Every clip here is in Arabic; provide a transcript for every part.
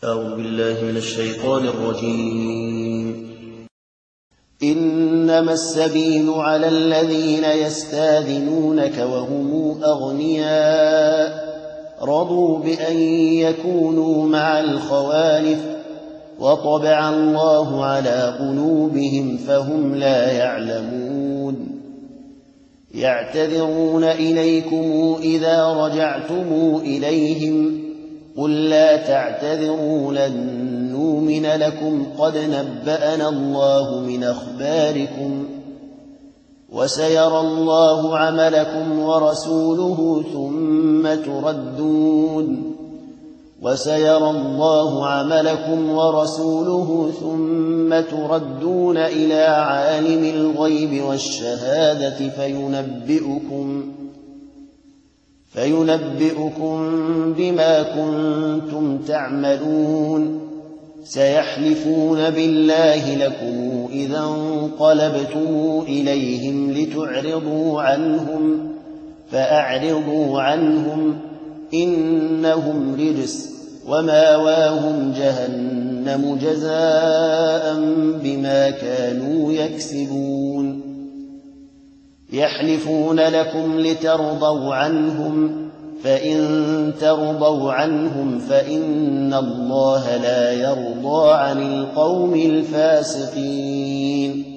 أعوذ بالله من الشيطان الرجيم. إنما السبيل على الذين يستاذنونك وهم أغنياء رضوا بأن يكونوا مع الخوالف وطبع الله على قلوبهم فهم لا يعلمون. يعتذرون إليكم إذا رجعتم إليهم قل لا تعتذروا لن نؤمن لكم قد نبأنا الله من أخباركم وسيرى الله عملكم ورسوله ثم تردون إلى عالم الغيب والشهادة فينبئكم بما كنتم تعملون. سيحلفون بالله لكم إذا انقلبتم إليهم لتعرضوا عنهم فأعرضوا عنهم إنهم رجس وماواهم جهنم جزاء بما كانوا يكسبون. يحلفون لكم لترضوا عنهم فإن ترضوا عنهم فإن الله لا يرضى عن القوم الفاسقين.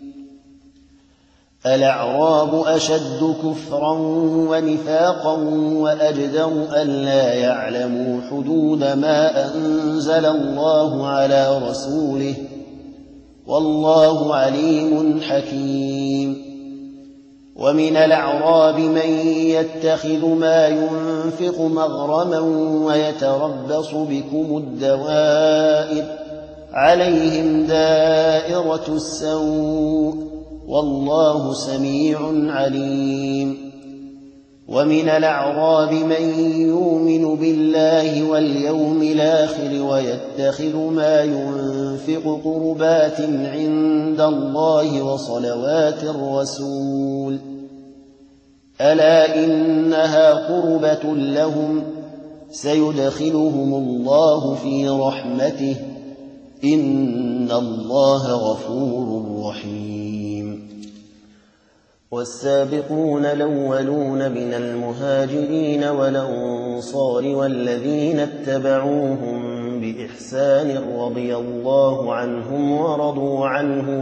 الأعراب أشد كفرا ونفاقا وأجدر ألا يعلموا حدود ما أنزل الله على رسوله والله عليم حكيم. ومن الأعراب من يتخذ ما ينفق مغرما ويتربص بكم الدوائر عليهم دائرة السوء والله سميع عليم. ومن الأعراب من يؤمن بالله واليوم الآخر ويتخذ ما ينفق قربات عند الله وصلوات الرسول ألا إنها قربة لهم سيدخلهم الله في رحمته إن الله غفور رحيم. والسابقون الأولون من المهاجرين والأنصار والذين اتبعوهم بإحسان رضي الله عنهم ورضوا عنه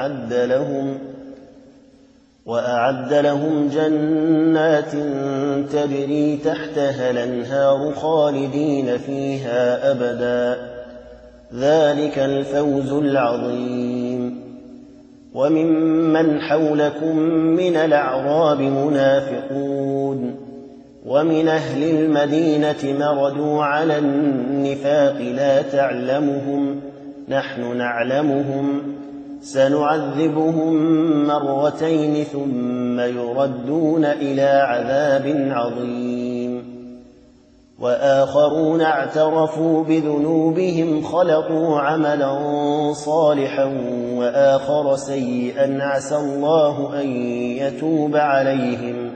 وأعد لهم جنات تجري تحتها الأنهار خالدين فيها أبدا ذلك الفوز العظيم. وممن حولكم من الأعراب منافقون ومن أهل المدينة مردوا على النفاق لا تعلمهم نحن نعلمهم سنعذبهم مرتين ثم يردون إلى عذاب عظيم. وآخرون اعترفوا بذنوبهم خلقوا عملا صالحا وآخر سيئا عسى الله أن يتوب عليهم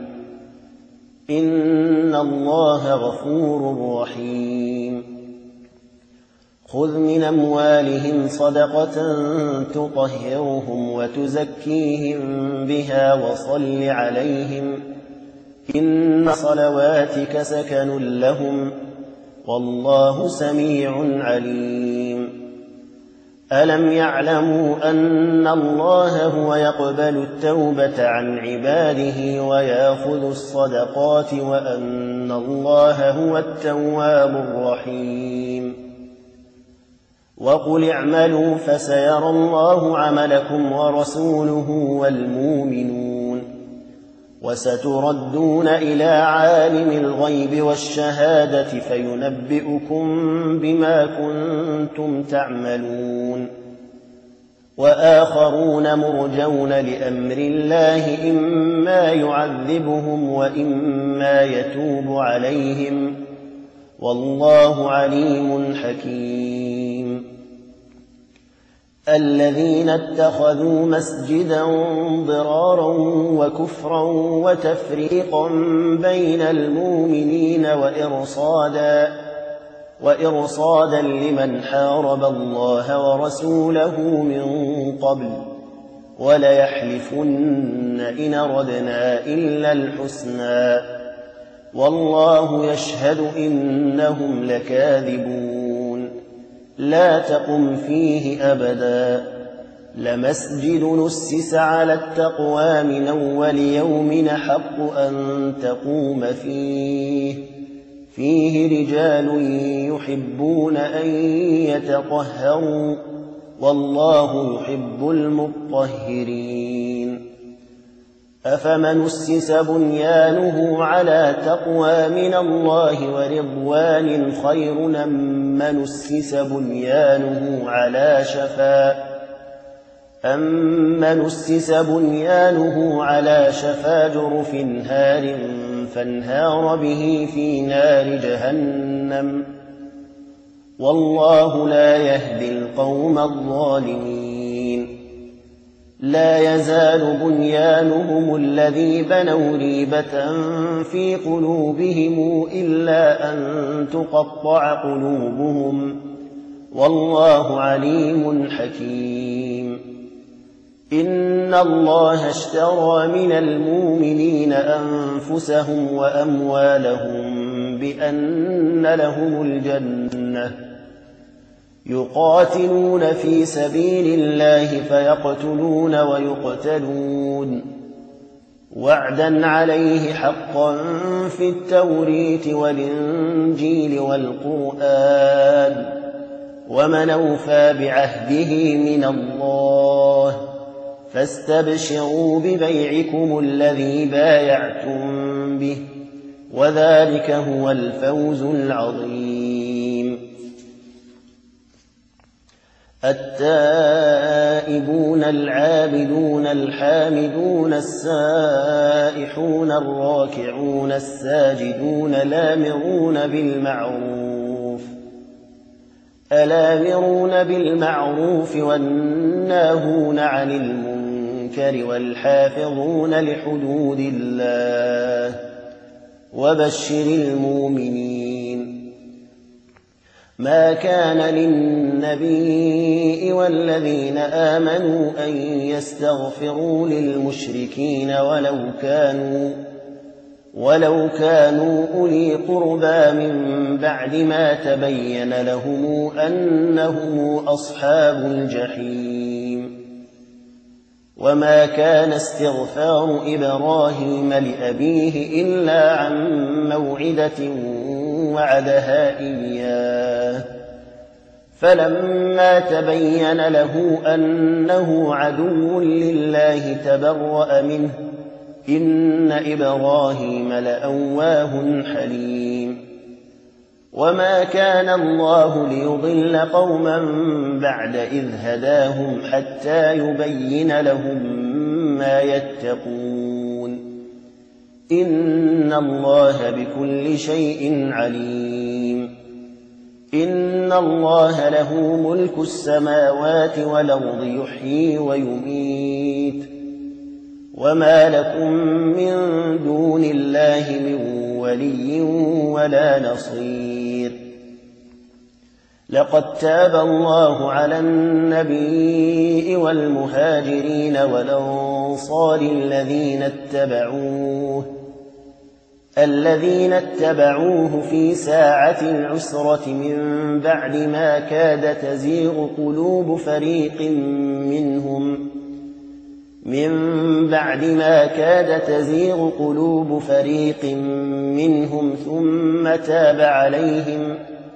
إن الله غفور رحيم. خذ من أموالهم صدقة تطهرهم وتزكيهم بها وصل عليهم إن صلواتك سكن لهم والله سميع عليم. ألم يعلموا أن الله هو يقبل التوبة عن عباده ويأخذ الصدقات وأن الله هو التواب الرحيم. وقل اعملوا فسيرى الله عملكم ورسوله والمؤمنون وستردون إلى عالم الغيب والشهادة فينبئكم بما كنتم تعملون. وآخرون مرجون لأمر الله إما يعذبهم وإما يتوب عليهم والله عليم حكيم. الذين اتخذوا مسجدا ضرارا وكفرا وتفريقا بين المؤمنين وإرصادا لمن حارب الله ورسوله من قبل وليحلفن إن أردنا إلا الحسنى والله يشهد إنهم لكاذبون لا تقم فيه أبدا لمسجد نسس على التقوى من أول يوم حق أن تقوم فيه رجال يحبون أن يتطهروا والله يحب المطهرين أفمن أسس بنيانه على تقوى من الله ورضوان خير أمن أسس بنيانه على شفا جرف هار فانهار به في نار جهنم والله لا يهدي القوم الظالمين لا يزال بنيانهم الذي بنوا ريبة في قلوبهم إلا أن تقطع قلوبهم والله عليم حكيم إن الله اشترى من المؤمنين أنفسهم وأموالهم بأن لهم الجنة يقاتلون في سبيل الله فيقتلون ويقتلون وعدا عليه حقا في التوريت والإنجيل والقرآن ومن أوفى بعهده من الله فاستبشروا ببيعكم الذي بايعتم به وذلك هو الفوز العظيم التائبون العابدون الحامدون السائحون الراكعون الساجدون الآمرون بالمعروف والناهون عن المنكر والحافظون لحدود الله وبشر المؤمنين ما كان للنبي والذين آمنوا أن يستغفروا للمشركين ولو كانوا أولي قربى من بعد ما تبين لهم أنهم أصحاب الجحيم وما كان استغفار إبراهيم لأبيه إلا عن موعدة وعدها إياه فلما تبين له أنه عدو لله تبرأ منه إن إبراهيم لأواه حليم وما كان الله ليضل قوما بعد إذ هداهم حتى يبين لهم ما يتقون إن الله بكل شيء عليم إن الله له ملك السماوات والأرض يحيي ويميت وما لكم من دون الله من ولي ولا نصير لقد تاب الله على النبي والمهاجرين والأنصار الذين اتبعوه في ساعة العسرة من بعد ما كاد تزيغ قلوب فريق منهم ثم تاب عليهم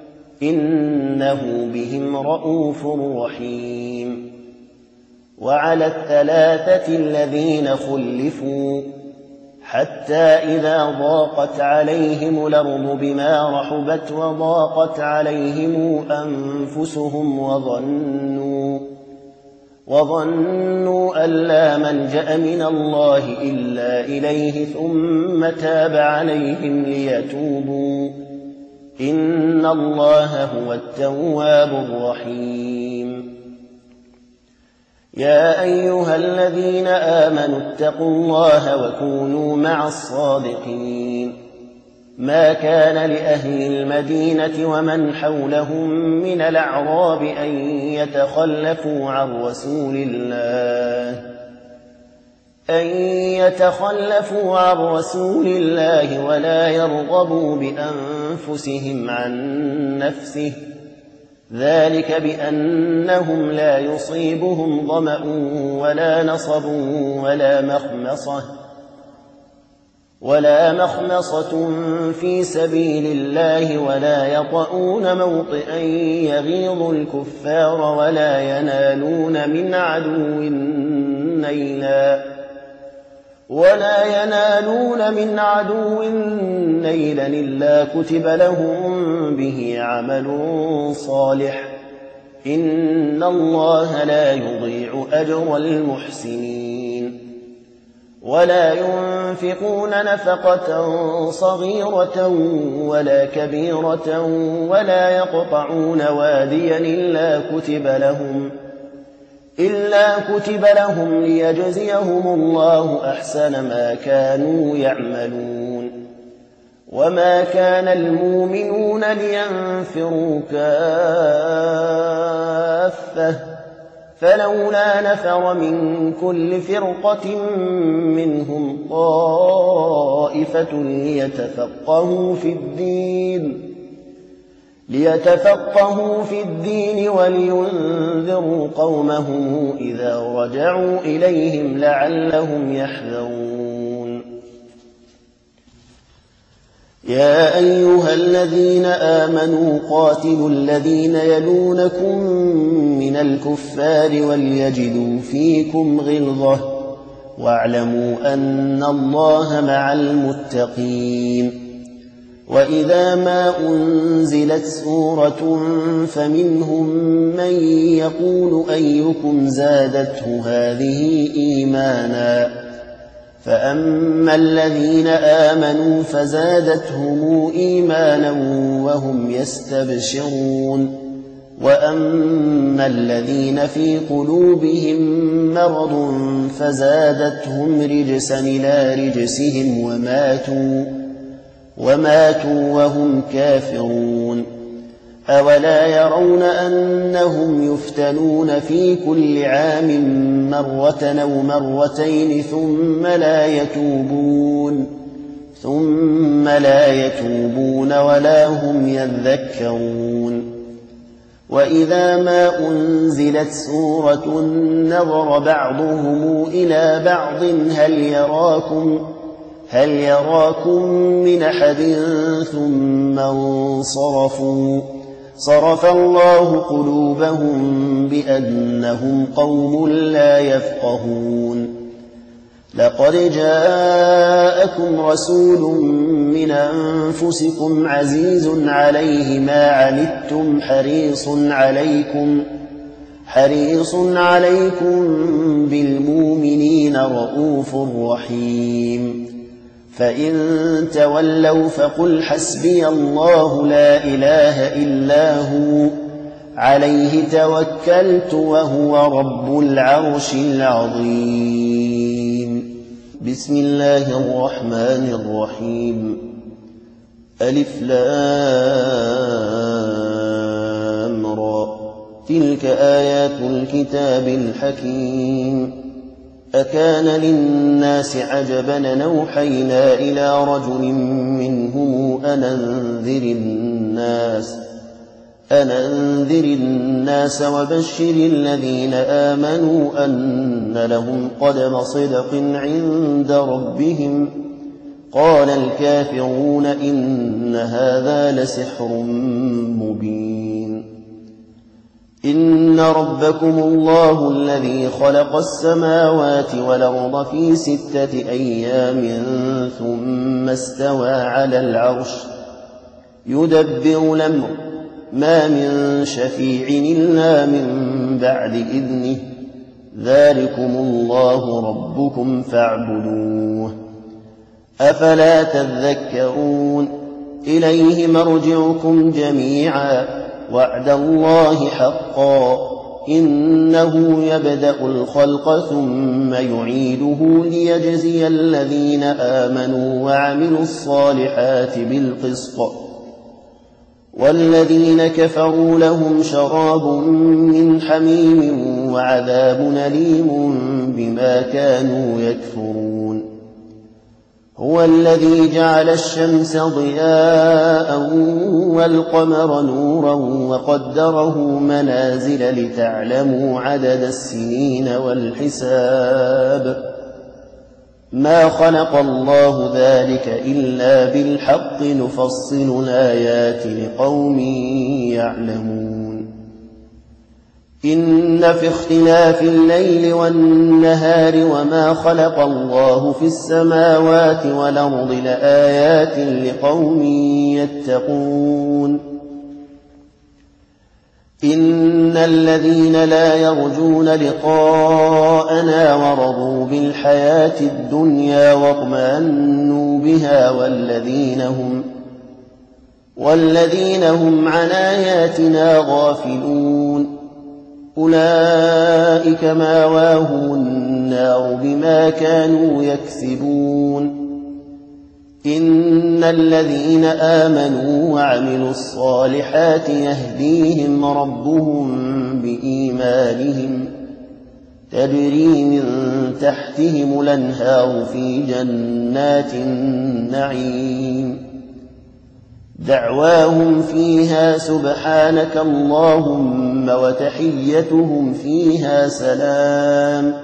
إنه بهم رءوف رحيم وعلى الثلاثة الذين خلفوا حتى إذا ضاقت عليهم الأرض بما رحبت وضاقت عليهم أنفسهم وظنوا أن لا ملجأ من الله إلا إليه ثم تاب عليهم ليتوبوا إن الله هو التواب الرحيم يا أيها الذين آمنوا اتقوا الله وكونوا مع الصادقين ما كان لأهل المدينة ومن حولهم من الأعراب أن يتخلفوا عن رسول الله ولا يرغبوا بأنفسهم عن نفسه، ذلك بأنهم لا يصيبهم ظمأ ولا نصب ولا مخمصة في سبيل الله ولا يطؤون موطئا يغيظ الكفار ولا ينالون من عدو نيلا إلا كتب لهم به عمل صالح، إن الله لا يضيع أجر المحسنين. ولا ينفقون نفقة صغيرة ولا كبيرة ولا يقطعون واديا إلا كتب لهم ليجزيهم الله أحسن ما كانوا يعملون. وما كان المؤمنون لينفروا كافة، فلولا نفر من كل فرقة منهم طائفة ليتفقهوا في الدين ولينذروا قومهم إذا رجعوا إليهم لعلهم يحذرون. يا أيها الذين آمنوا قاتلوا الذين يلونكم من الكفار وليجدوا فيكم غلظة واعلموا أن الله مع المتقين. وإذا ما أنزلت سورة فمنهم من يقول أيكم زادته هذه إيمانا، فأما الذين آمنوا فزادتهم إيمانا وهم يستبشرون، وأما الذين في قلوبهم مرض فزادتهم رجسا إلى رجسهم وماتوا وهم كافرون. أولا يرون أنهم يفتنون في كل عام مرة أو مرتين ثم لا يتوبون ولا هم يذكرون. وإذا ما أنزلت سورة نظر بعضهم إلى بعض هل يراكم من أحد ثم انصرفوا، صرف الله قلوبهم بأنهم قوم لا يفقهون. لقد جاءكم رسول من أنفسكم عزيز عليه ما عنتم حريص عليكم بالمؤمنين رؤوف رحيم. فإن تولوا فقل حسبي الله لا إله إلا هو عليه توكلت وهو رب العرش العظيم. بسم الله الرحمن الرحيم. ألف لام را، تلك آيات الكتاب الحكيم. أكان للناس عجبا أن أوحينا إلى رجل منهم أن أنذر الناس وبشر الذين آمنوا أن لهم قدم صدق عند ربهم. قال الكافرون إن هذا لسحر مبين. إن ربكم الله الذي خلق السماوات والأرض في 6 أيام ثم استوى على العرش يدبر الأمر ما من شفيع إلا من بعد إذنه ذلكم الله ربكم فاعبدوه أفلا تذكرون. إليه مرجعكم جميعا وعد الله حقا إنه يبدأ الخلق ثم يعيده ليجزي الذين آمنوا وعملوا الصالحات بالقسط والذين كفروا لهم شراب من حميم وعذاب أليم بما كانوا يكفرون هو الذي جعل الشمس ضياء والقمر نورا وقدره منازل لتعلموا عدد السنين والحساب ما خلق الله ذلك إلا بالحق نفصل الآيات لقوم يعلمون إن في اختلاف الليل والنهار وما خلق الله في السماوات والأرض لآيات لقوم يتقون إن الذين لا يرجون لقاءنا ورضوا بالحياة الدنيا واطمأنوا بها والذين هم عن آياتنا غافلون أولئك مأواهم النار بما كانوا يكسبون إن الذين آمنوا وعملوا الصالحات يهديهم ربهم بإيمانهم تجري من تحتهم الأنهار في جنات النعيم دعواهم فيها سبحانك اللهم وتحيتهم فيها سلام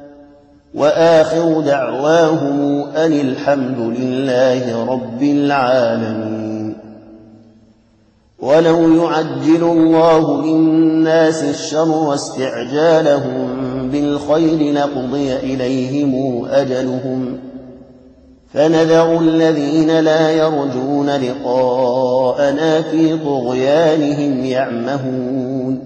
وآخر دعواهم أن الحمد لله رب العالمين ولو يعجل الله للناس الشر واستعجالهم بالخير لقضي إليهم أجلهم فنذر الذين لا يرجون لقاءنا في طغيانهم يعمهون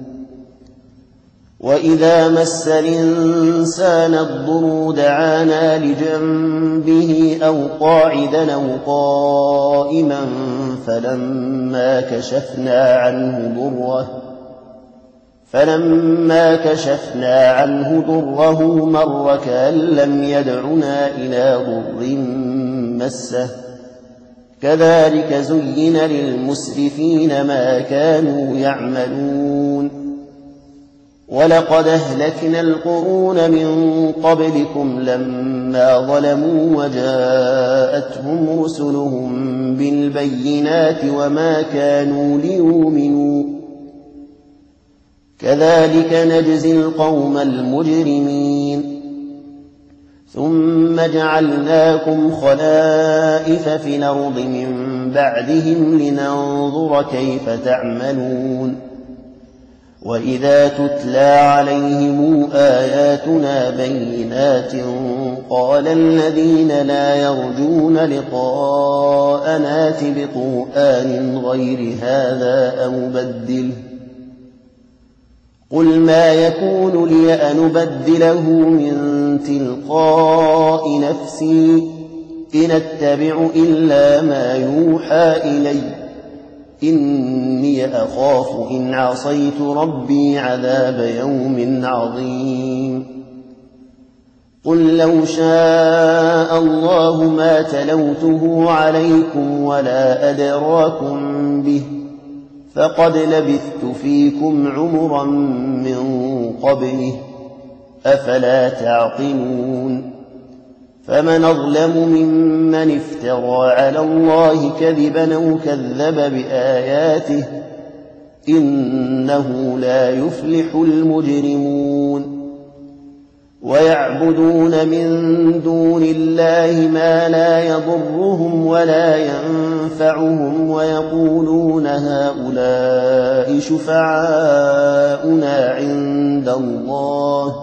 وإذا مس الإنسان الضر دعانا لجنبه أو قاعدا أو قائما فلما كشفنا عنه ضره مر كأن لم يدعنا إلى ضر مسه كذلك زين للمسرفين ما كانوا يعملون ولقد أهلكنا القرون من قبلكم لما ظلموا وجاءتهم رسلهم بالبينات وما كانوا ليؤمنوا كذلك نجزي القوم المجرمين ثم جعلناكم خلائف في الأرض من بعدهم لننظر كيف تعملون وإذا تتلى عليهم آياتنا بينات قال الذين لا يرجون لقاءنا ائت بقرآن غير هذا أو بدله قل ما يكون لي أن أبدله من تلقاء نفسي إن أتبع إلا ما يوحى إلي إني أخاف إن عصيت ربي عذاب يوم عظيم قل لو شاء الله ما تلوته عليكم ولا أدراكم به فقد لبثت فيكم عمرا من قبله أفلا تعقلون فمن أظلم ممن افترى على الله كذبا أو كذب بآياته إنه لا يفلح المجرمون ويعبدون من دون الله ما لا يضرهم ولا ينفعهم ويقولون هؤلاء شفعاؤنا عند الله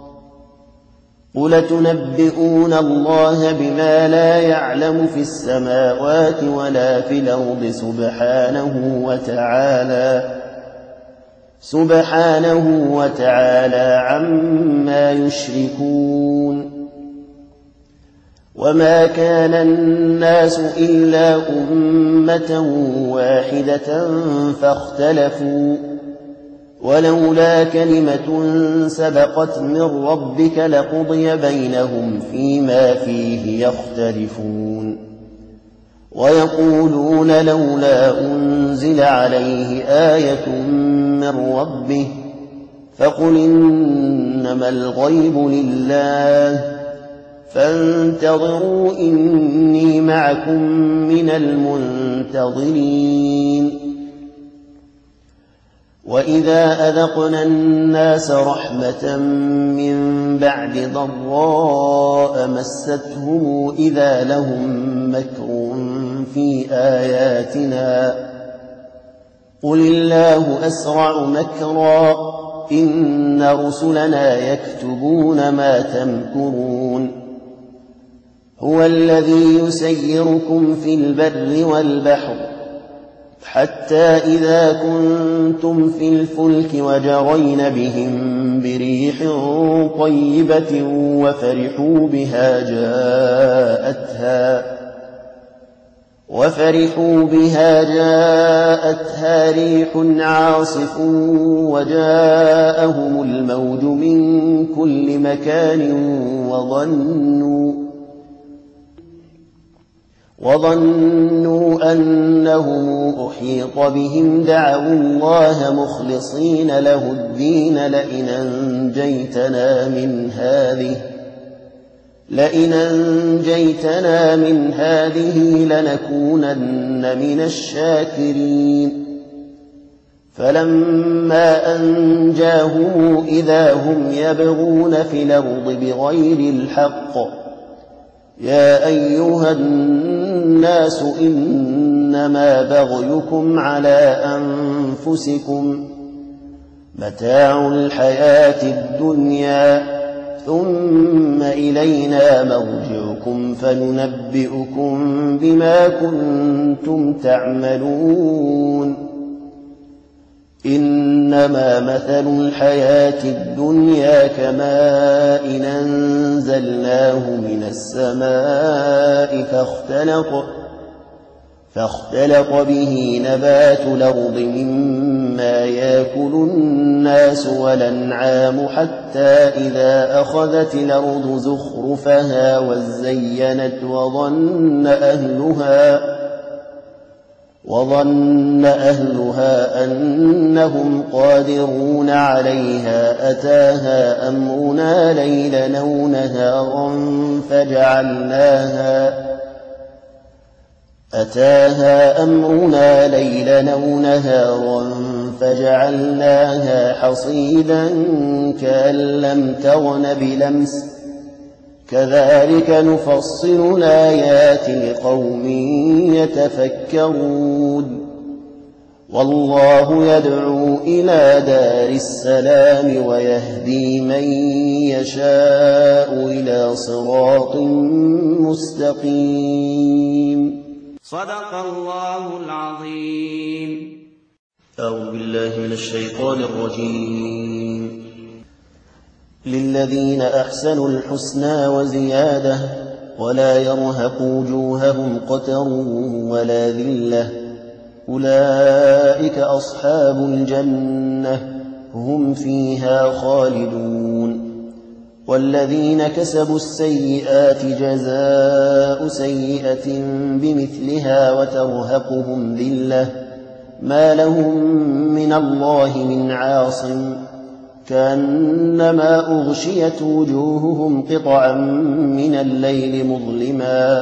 قل تنبئون الله بما لا يعلم في السماوات ولا في الأرض سبحانه وتعالى عما يشركون وما كان الناس إلا أمة واحدة فاختلفوا ولولا كلمة سبقت من ربك لقضي بينهم فيما فيه يختلفون ويقولون لولا أنزل عليه آية من ربه فقل إنما الغيب لله فانتظروا إني معكم من المنتظرين وإذا أذقنا الناس رحمة من بعد ضراء مستهم إذا لهم مكر في آياتنا قل الله أسرع مكرا إن رسلنا يكتبون ما تمكرون هو الذي يسيركم في البر والبحر حتى إذا كنتم في الفلك وجرين بهم بريح طيبة وفرحوا بها جاءتها ريح عاصف وجاءهم الموج من كل مكان وظنوا أنهم أحيط بهم دعوا الله مخلصين له الدين لئن أنجيتنا من هذه لنكونن من الشاكرين فلما أنجاهم إذا هم يبغون في الأرض بغير الحق يا أيها الناس إنما بغيكم على أنفسكم متاع الحياة الدنيا ثم إلينا مرجعكم فننبئكم بما كنتم تعملون إنما مثل الحياة الدنيا كماء أنزلناه من السماء فاختلط به نبات الأرض مما يأكل الناس والأنعام حتى إذا أخذت الأرض زخرفها وزينت وظن أهلها أنهم قادرون عليها أتاها أمرنا ليلا أو نهارا فجعلناها حصيدا كأن لم تغن بلمس كذلك نفصل الآيات لقوم يتفكرون والله يدعو إلى دار السلام ويهدي من يشاء إلى صراط مستقيم صدق الله العظيم. أعوذ بالله من الشيطان الرجيم. للذين أحسنوا الحسنى وزيادة ولا يرهق وجوههم قتر ولا ذلة أولئك أصحاب الجنة هم فيها خالدون والذين كسبوا السيئات جزاء سيئة بمثلها وترهقهم ذلة ما لهم من الله من عاصم كأنما أغشيت وجوههم قطعا من الليل مظلما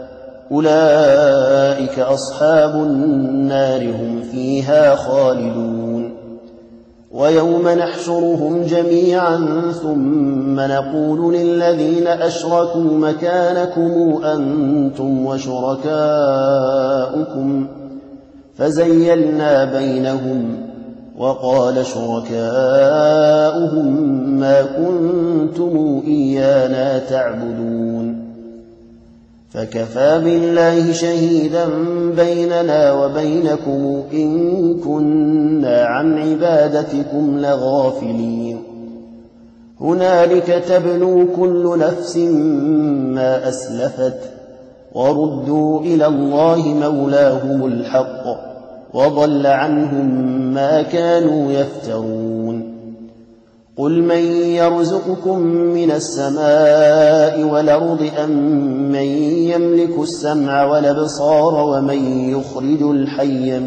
أولئك أصحاب النار هم فيها خالدون ويوم نحشرهم جميعا ثم نقول للذين أشركوا مكانكم أنتم وشركاؤكم فزيلنا بينهم وقال شركاؤهم ما كنتم إيانا تعبدون فكفى بالله شهيدا بيننا وبينكم إن كنا عن عبادتكم لغافلين هنالك تبلو كل نفس ما أسلفت وردوا إلى الله مولاهم الحق وضل عنهم ما كانوا يفترون قل من يرزقكم من السماء والأرض أم من يملك السمع والأبصار ومن يخرج الحي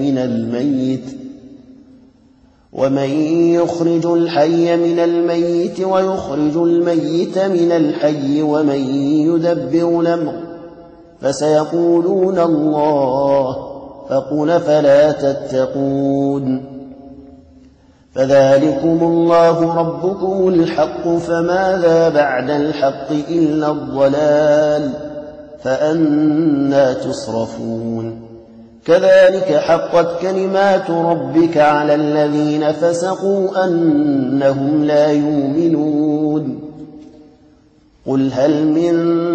من الميت ويخرج الميت من الحي ومن يدبر الأمر فسيقولون الله فقل فلا تتقون فذلكم الله ربكم الحق فماذا بعد الحق إلا الضلال فأنى تصرفون كذلك حقت كلمات ربك على الذين فسقوا أنهم لا يؤمنون قل هل من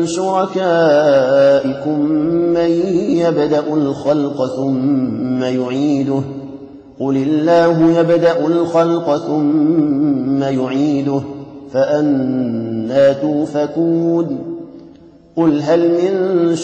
شركائكم من يبدأ الخلق ثم يعيده قل الله يبدأ الخلق ثم يعيده فأنى توفكون قل هل من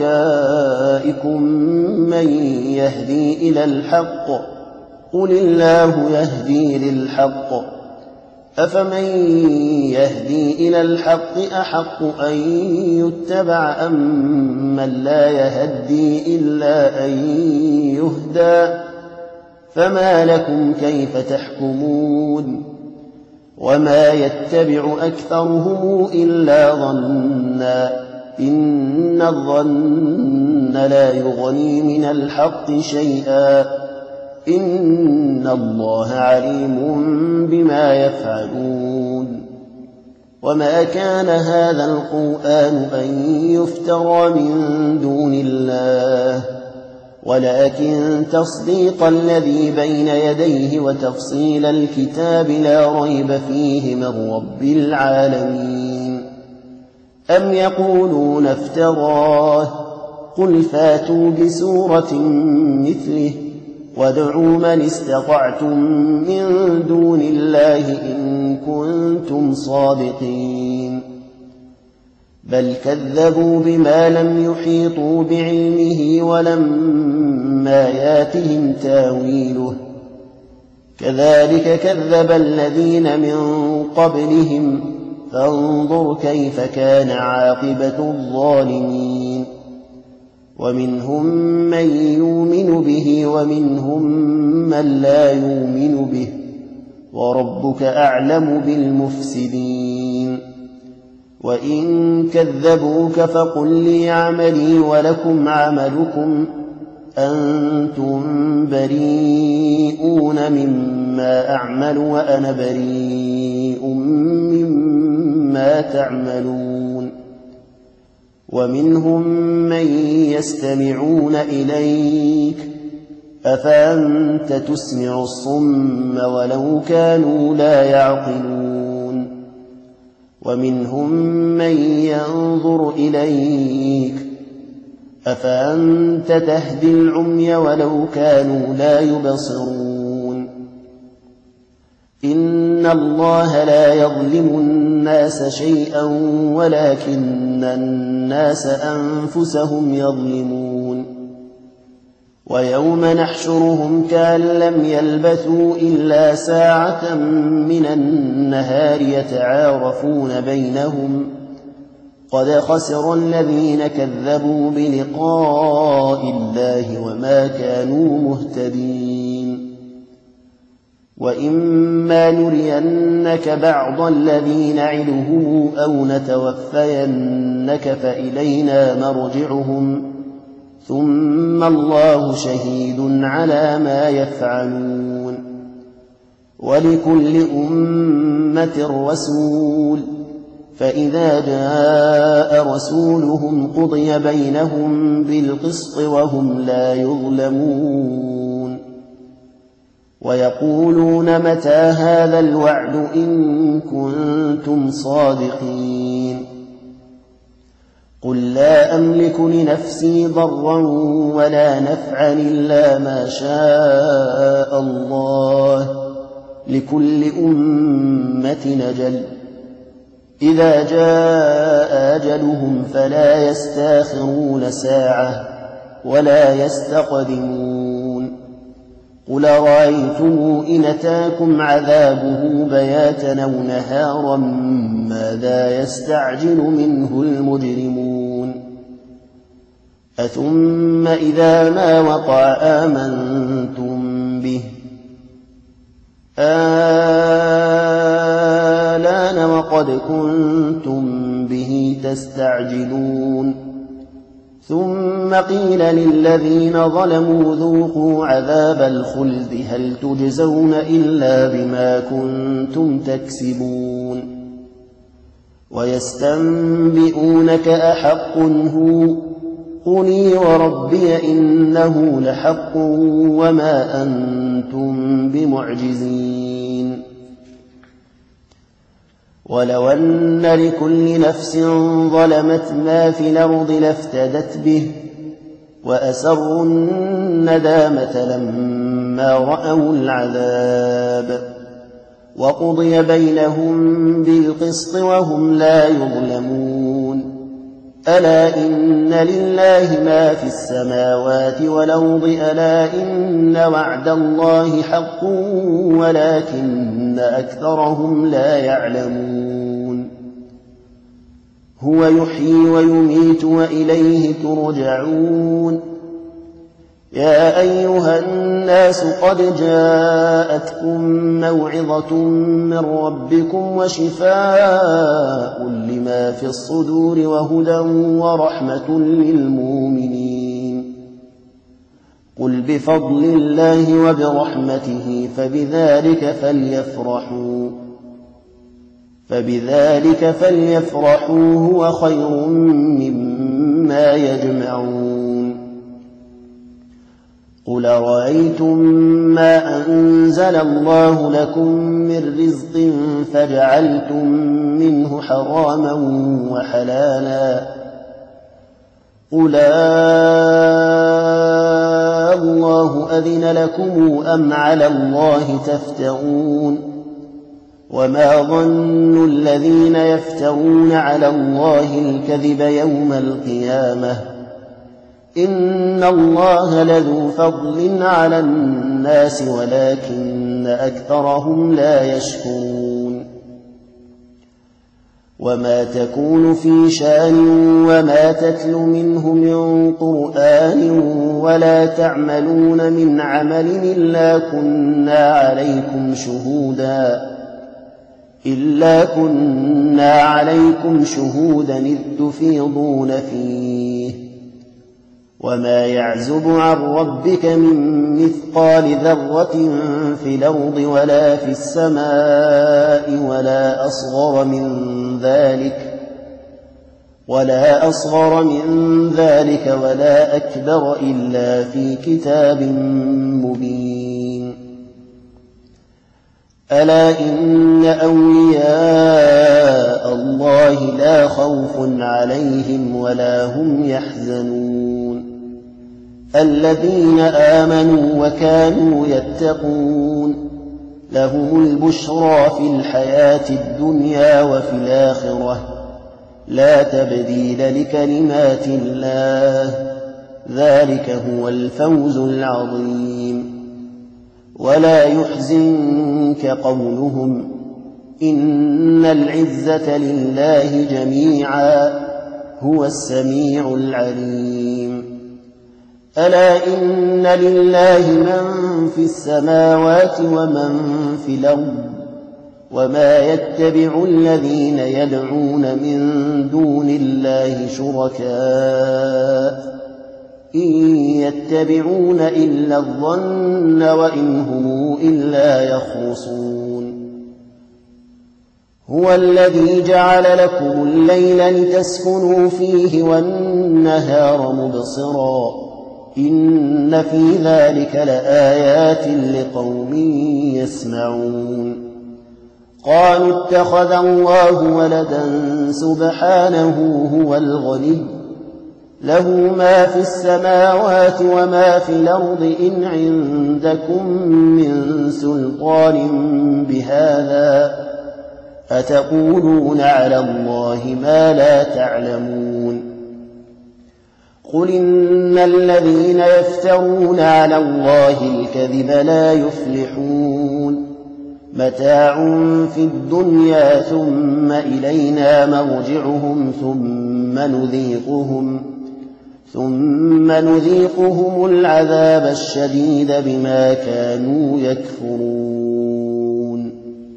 شركائكم من يهدي إلى الحق قل الله يهدي للحق أفمن يهدي إلى الحق أحق أن يتبع أم من لا يهدي إلا أن يهدى فما لكم كيف تحكمون وما يتبع أكثرهم إلا ظنا إن الظن لا يغني من الحق شيئا إن الله عليم بما يفعلون وما كان هذا القرآن أن يفترى من دون الله ولكن تصديق الذي بين يديه وتفصيل الكتاب لا ريب فيه من رب العالمين أم يقولون افتراه قل فاتوا بسورة مثله وادعوا من استطعتم من دون الله إن كنتم صادقين بل كذبوا بما لم يحيطوا بعلمه ولما ياتهم تاويله كذلك كذب الذين من قبلهم فانظر كيف كان عاقبة الظالمين ومنهم من يؤمن به ومنهم من لا يؤمن به وربك أعلم بالمفسدين وإن كذبوك فقل لي عملي ولكم عملكم أنتم بريئون مما أعمل وأنا بريء مما تعملون ومنهم من يستمعون إليك أفأنت تسمع الصم ولو كانوا لا يعقلون ومنهم من ينظر إليك أفأنت تهدي العمي ولو كانوا لا يبصرون إن الله لا يظلم الناس شيئا ولكن الناس أنفسهم يظلمون ويوم نحشرهم كأن لم يلبثوا إلا ساعة من النهار يتعارفون بينهم قد خسر الذين كذبوا بلقاء الله وما كانوا مهتدين وإما نرينك بعض الذي نعدهم أو نتوفينك فإلينا مرجعهم ثم الله شهيد على ما يفعلون ولكل أمة رسول فإذا جاء رسولهم قضي بينهم بالقسط وهم لا يظلمون ويقولون متى هذا الوعد إن كنتم صادقين قل لا أملك لنفسي ضرا ولا نفعا إلا ما شاء الله لكل أمة أجل إذا جاء أجلهم فلا يستاخرون ساعة ولا يستقدمون قل رأيتم إن أتاكم عذابه بياتا أو نهارا ماذا يستعجل منه المجرمون أثم إذا ما وقع آمنتم به آلان وقد كنتم به تستعجلون ثم قيل للذين ظلموا ذوقوا عذاب الخلد هل تجزون إلا بما كنتم تكسبون ويستنبئونك أحق هو قل وربي إنه لحق وما أنتم بمعجزين ولو أن لكل نفس ظلمت ما في الأرض لافتدت به وأسروا الندامة لما رأوا العذاب وقضي بينهم بالقسط وهم لا يظلمون ألا إن لله ما في السماوات والأرض ألا إن وعد الله حق ولكن أكثرهم لا يعلمون هو يحيي ويميت وإليه ترجعون يا أيها الناس قد جاءتكم موعظة من ربكم وشفاء لما في الصدور وهدى ورحمة للمؤمنين قل بفضل الله وبرحمته فبذلك فليفرحوا هو خير مما يجمعون قل رأيتم ما أنزل الله لكم من رزق فجعلتم منه حراما وحلالا قل الله أذن لكم أم على الله تفترون وما ظن الذين يفترون على الله الكذب يوم القيامة إن الله لذو فضل على الناس ولكن أكثرهم لا يشكرون وما تكون في شأن وما تتل منه من قرآن ولا تعملون من عمل إلا كنا عليكم شهودا إذ تفيضون فيه وما يعزب عن ربك من مثقال ذرة في الأرض ولا في السماء ولا أصغر من ذلك ولا أكبر إلا في كتاب مبين ألا إن أولياء الله لا خوف عليهم ولا هم يحزنون الذين آمنوا وكانوا يتقون لهم البشرى في الحياة الدنيا وفي الآخرة لا تبديل لكلمات الله ذلك هو الفوز العظيم ولا يحزنك قولهم إن العزة لله جميعا هو السميع العليم ألا إن لله من في السماوات ومن في الأرض وما يتبع الذين يدعون من دون الله شركاء إن يتبعون إلا الظن وإن هم إلا يخرصون هو الذي جعل لكم الليل لتسكنوا فيه والنهار مبصرا إن في ذلك لآيات لقوم يسمعون قالوا اتخذ الله ولدا سبحانه هو الغني له ما في السماوات وما في الأرض إن عندكم من سلطان بهذا أتقولون على الله ما لا تعلمون قل إن الذين يفترون على الله الكذب لا يفلحون متاع في الدنيا ثم إلينا مرجعهم ثم نذيقهم العذاب الشديد بما كانوا يكفرون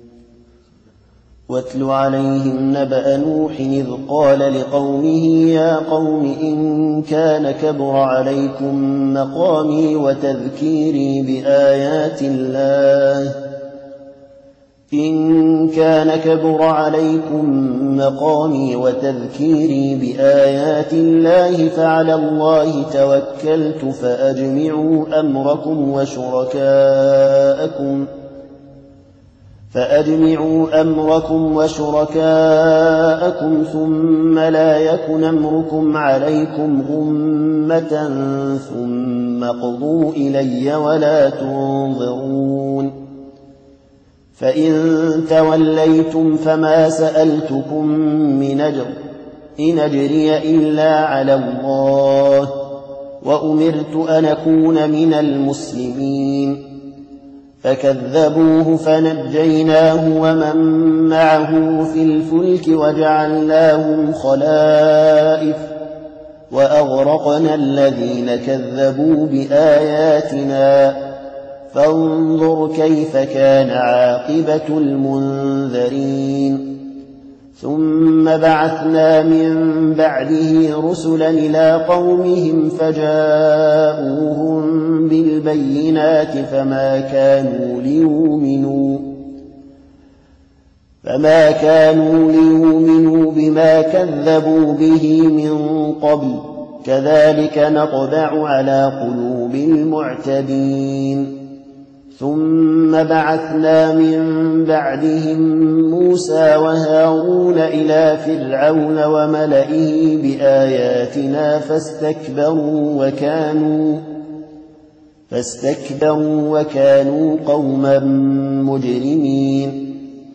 واتل عليهم نبأ نوح إذ قال لقومه يا قوم إن كان كبر عليكم مقامي وتذكيري بآيات الله فعلى الله توكلت فأجمعوا أمركم وشركاءكم ثم لا يكن أمركم عليكم غمة ثم اقضوا إلي ولا تنظرون فإن توليتم فما سألتكم من أجر إن أجري إلا على الله وأمرت أن أكون من المسلمين فكذبوه فنجيناه ومن معه في الفلك وجعلناهم خلائف وأغرقنا الذين كذبوا بآياتنا فانظر كيف كان عاقبة المنذرين ثم بعثنا من بعده رسلا إلى قومهم فجاءوهم بالبينات فما كانوا ليؤمنوا بما كذبوا به من قبل كذلك نطبع على قلوب المعتدين ثم بعثنا من بعدهم موسى وهارون إلى فرعون وملئه بآياتنا فاستكبروا وكانوا قوما مجرمين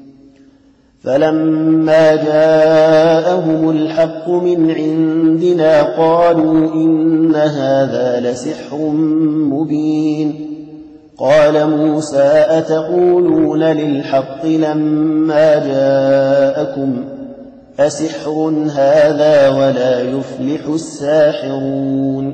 فلما جاءهم الحق من عندنا قالوا إن هذا لسحر مبين قال موسى أتقولون للحق لما جاءكم أسحر هذا ولا يفلح الساحرون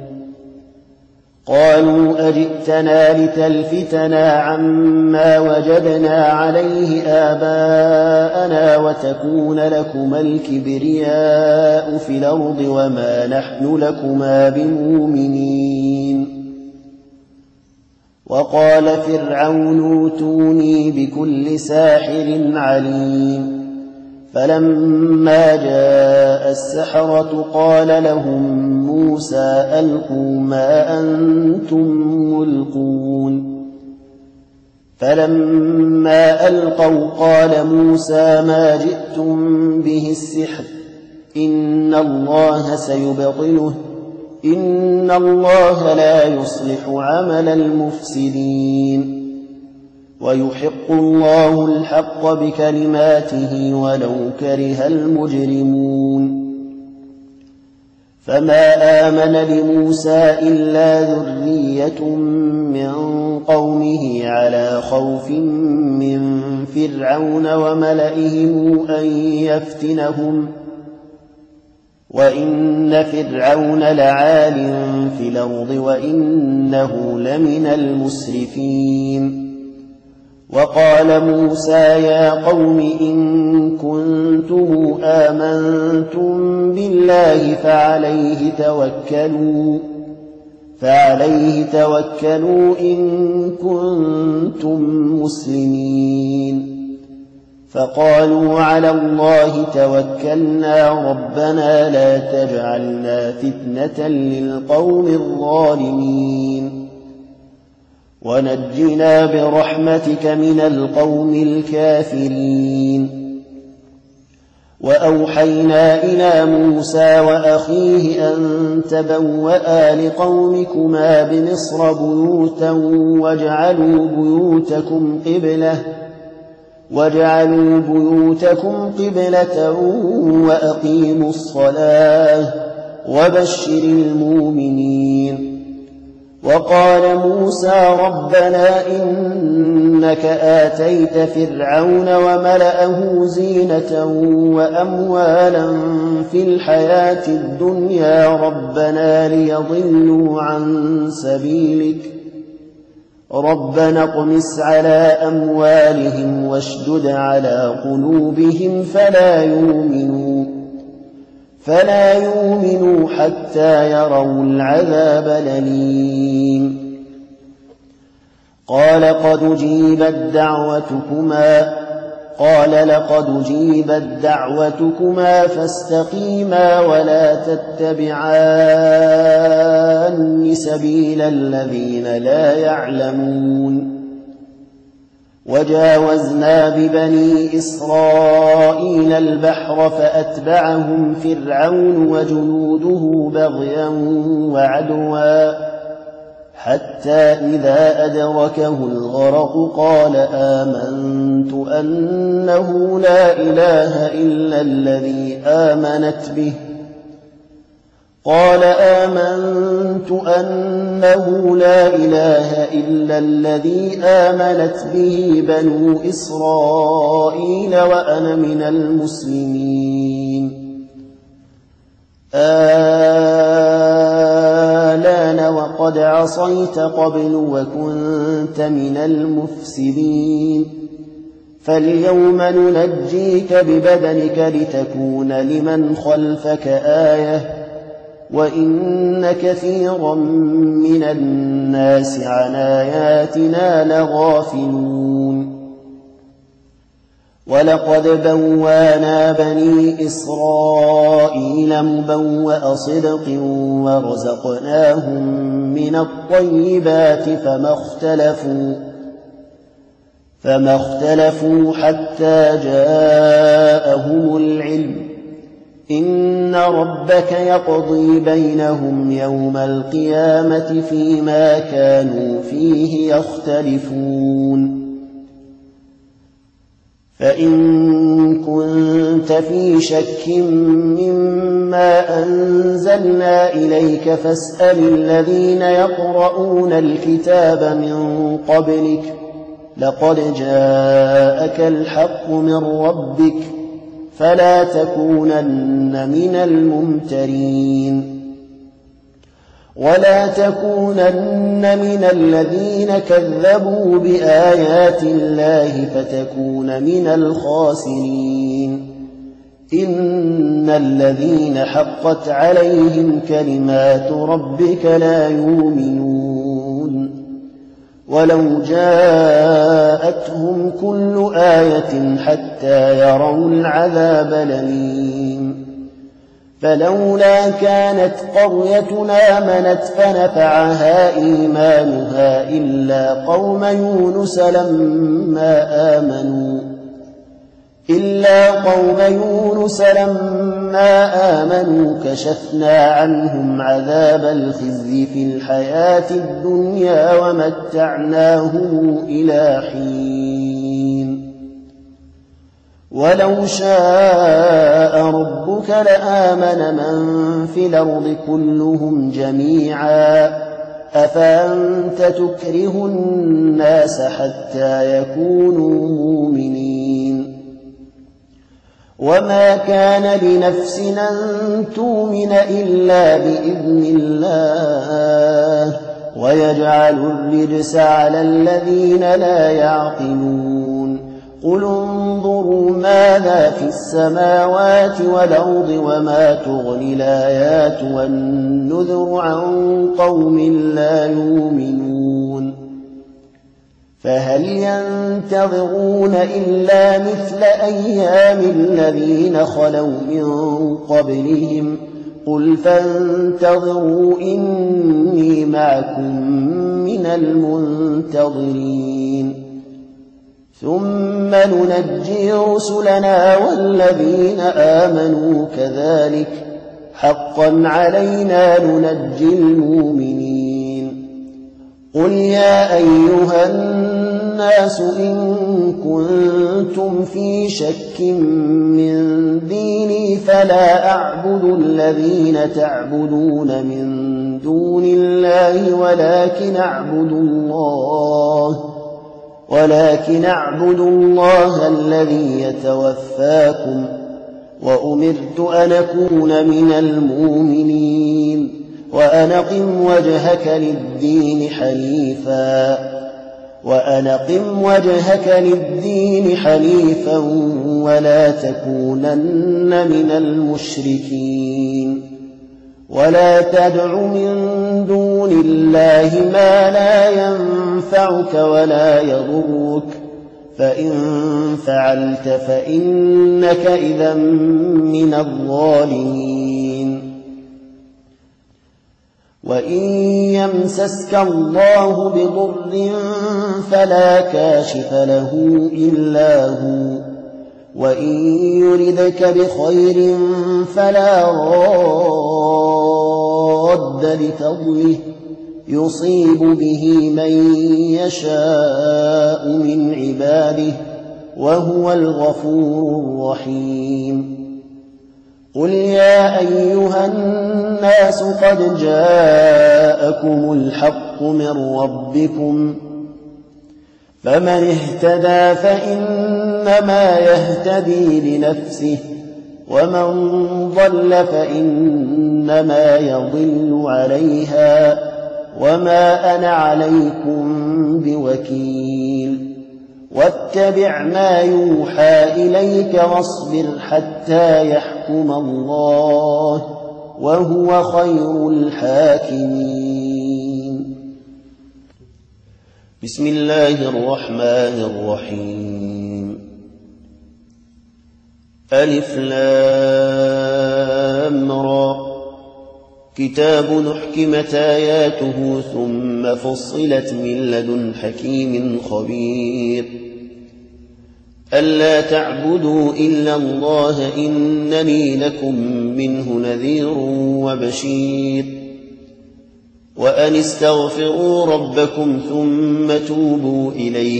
قالوا أجئتنا لتلفتنا عما وجدنا عليه آباءنا وتكون لكما الكبرياء في الأرض وما نحن لكما بمؤمنين وقال فرعون اوتوني بكل ساحر عليم فلما جاء السحرة قال لهم موسى ألقوا ما أنتم ملقون فلما ألقوا قال موسى ما جئتم به السحر إن الله سيبطله إن الله لا يصلح عمل المفسدين ويحق الله الحق بكلماته ولو كره المجرمون فما آمن لموسى إلا ذرية من قومه على خوف من فرعون وملئهم أن يفتنهم وإن فرعون لعال في الأرض وإنه لمن المسرفين وقال موسى يا قوم إن كنتم آمنتم بالله فعليه توكلوا إن كنتم مسلمين فقالوا على الله توكلنا ربنا لا تجعلنا فتنة للقوم الظالمين ونجنا برحمتك من القوم الكافرين وأوحينا إلى موسى وأخيه أن تبوأ لقومكما بمصر بيوتا واجعلوا بيوتكم قبلة وبشر المؤمنين. وقال موسى ربنا إنك آتيت فرعون وملأه زينة وأموالا في الحياة الدنيا ربنا ليضلوا عن سبيلك ربنا اطمس على أموالهم واشدد على قلوبهم فلا يؤمنوا حتى يروا العذاب الأليم. قال لقد أجيبت دعوتكما فاستقيما ولا تتبعان سبيل الذين لا يعلمون. وجاوزنا ببني إسرائيل البحر فأتبعهم فرعون وجنوده بغيا وعدوا حتى إذا أدركه الغرق قال آمنت أنه لا إله إلا الذي آمنت به بنو إسرائيل وأنا من المسلمين. الآن وقد عصيت قبل وكنت من المفسدين فاليوم ننجيك ببدنك لتكون لمن خلفك آية وإن كثيرا من الناس عن آياتنا لغافلون. ولقد بوانا بني إسرائيل مبوأ صدق ورزقناهم من الطيبات فما اختلفوا حتى جاءهم العلم إن ربك يقضي بينهم يوم القيامة فيما كانوا فيه يختلفون. فإن كنت في شك مما أنزلنا إليك فاسأل الذين يقرؤون الكتاب من قبلك لقد جاءك الحق من ربك فلا تكونن من الممترين. ولا تكونن من الذين كذبوا بآيات الله فتكون من الخاسرين. إن الذين حقت عليهم كلمات ربك لا يؤمنون ولو جاءتهم كل آية حتى يروا العذاب الأليم. فلولا كانت قرية آمنت فنفعها إيمانها إلا قوم يونس لما آمنوا كشفنا عنهم عذاب الخزي في الحياة الدنيا ومتعناهم إلى حين. ولو شاء ربك لآمن من في الأرض كلهم جميعا أفأنت تكره الناس حتى يكونوا مؤمنين. وما كان لنفس أن تؤمن إلا بإذن الله ويجعل الرجس على الذين لا يعقلون. قل انظروا ماذا في السماوات والأرض وما تغني الآيات والنذر عن قوم لا يؤمنون. فهل ينتظرون إلا مثل أيام الذين خلوا من قبلهم قل فانتظروا إني معكم من المنتظرين. ثم ننجي رسلنا والذين آمنوا كذلك حقا علينا ننجي المؤمنين. قل يا أيها الناس الناس إن كنتم في شك من ديني فلا أعبد الذين تعبدون من دون الله ولكن أعبد الله الذي يتوفاكم وأمرت أن أكون من المؤمنين وأن أقم وجهك للدين حنيفا ولا تكونن من المشركين ولا تدع من دون الله ما لا ينفعك ولا يضرك فإن فعلت فإنك إذا من الظالمين وإن يمسسك الله بضر فلا كاشف له إلا هو وإن يردك بخير فلا راد لفضله يصيب به من يشاء من عباده وهو الغفور الرحيم قل يا أيها الناس قد جاءكم الحق من ربكم فمن اهتدى فإنما يهتدي لنفسه ومن ضل فإنما يضل عليها وما أنا عليكم بوكيل واتبع ما يوحى إليك واصبر حتى يحكم الله وهو خير الحاكمين. بسم الله الرحمن الرحيم. ألف لام را كتاب أحكمت آياته ثم فصلت من لدن حكيم خبير ألا تعبدوا إلا الله إنني لكم منه نذير وبشير وأن استغفروا ربكم ثم توبوا إليه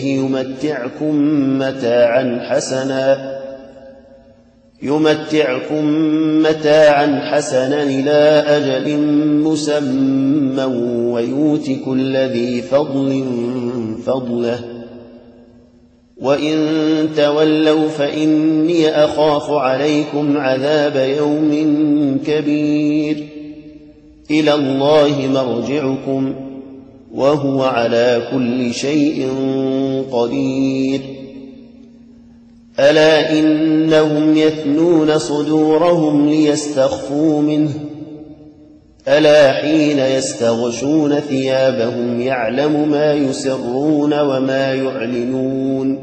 يمتعكم متاعا حسنا إلى أجل مسمى ويؤت كل ذي فضل فضله وإن تولوا فإني أخاف عليكم عذاب يوم كبير إلى الله مرجعكم وهو على كل شيء قدير ألا إنهم يثنون صدورهم ليستخفوا منه ألا حين يستغشون ثيابهم يعلم ما يسرون وما يعلنون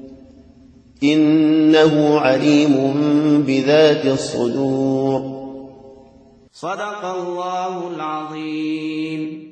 إنه عليم بذات الصدور. صدق الله العظيم.